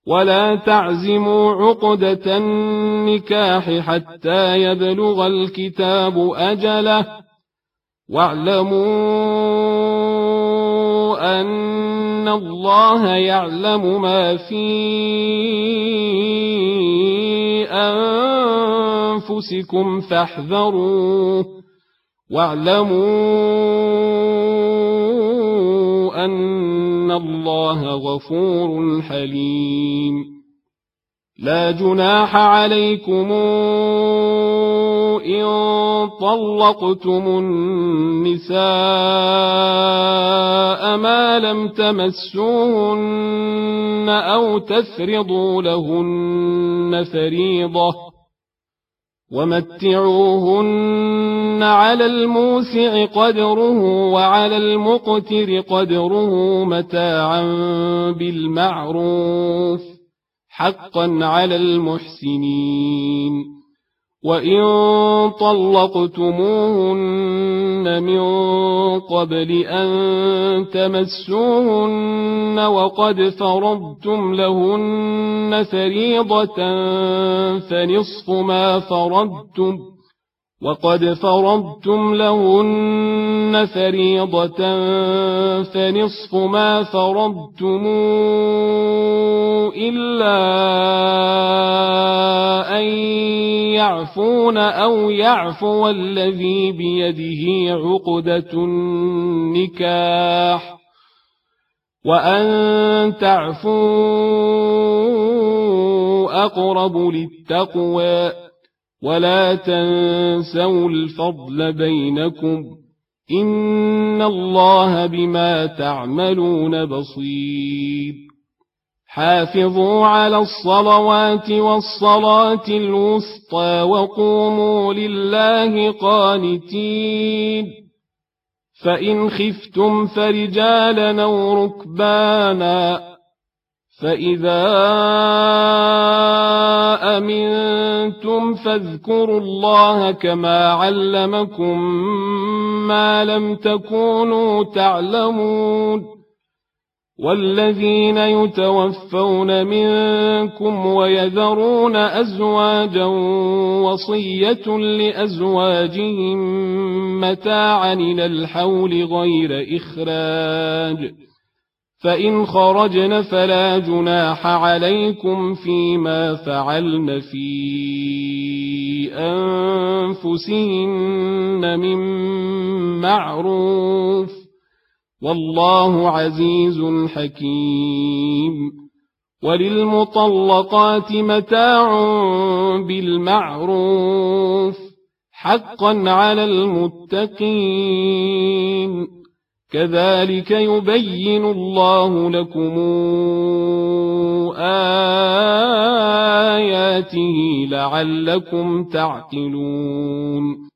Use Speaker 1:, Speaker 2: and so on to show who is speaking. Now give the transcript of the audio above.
Speaker 1: ولا تعزموا عقدة النكاح حتى يبلغ الكتاب أجله واعلموا أن الله يعلم ما في أنفسكم فاحذروه واعلموا أن الله غفور حليم لا جناح عليكم إن طلقتم النساء ما لم تمسوهن أو تفرضوا لهن فريضة ومتعوهن على الموسع قدره وعلى المقتر قدره متاعا بالمعروف حقا على المحسنين وإن طلقتموهن من قبل أن تمسوهن وقد فرضتم لهن فريضة فنصف ما فرضتم إلا أن يعفون أو يعفو الذي بيده عقدة النكاح وأن تعفوا أقرب للتقوى ولا تنسوا الفضل بينكم إن الله بما تعملون بصير حافظوا على الصلوات والصلاة الوسطى وقوموا لله قانتين فإن خفتم فرجالا أو ركبانا فإذا أمنتم فاذكروا الله كما علمكم ما لم تكونوا تعلمون والذين يتوفون منكم ويذرون أزواجا وصية لأزواجهم متاعا إلى الحول غير إخراج فإن خرجن فلا جناح عليكم فيما فعلن في أنفسهن من معروف والله عزيز حكيم وللمطلقات متاع بالمعروف حقا على المتقين كذلك يبين الله لكم آياته لعلكم تعقلون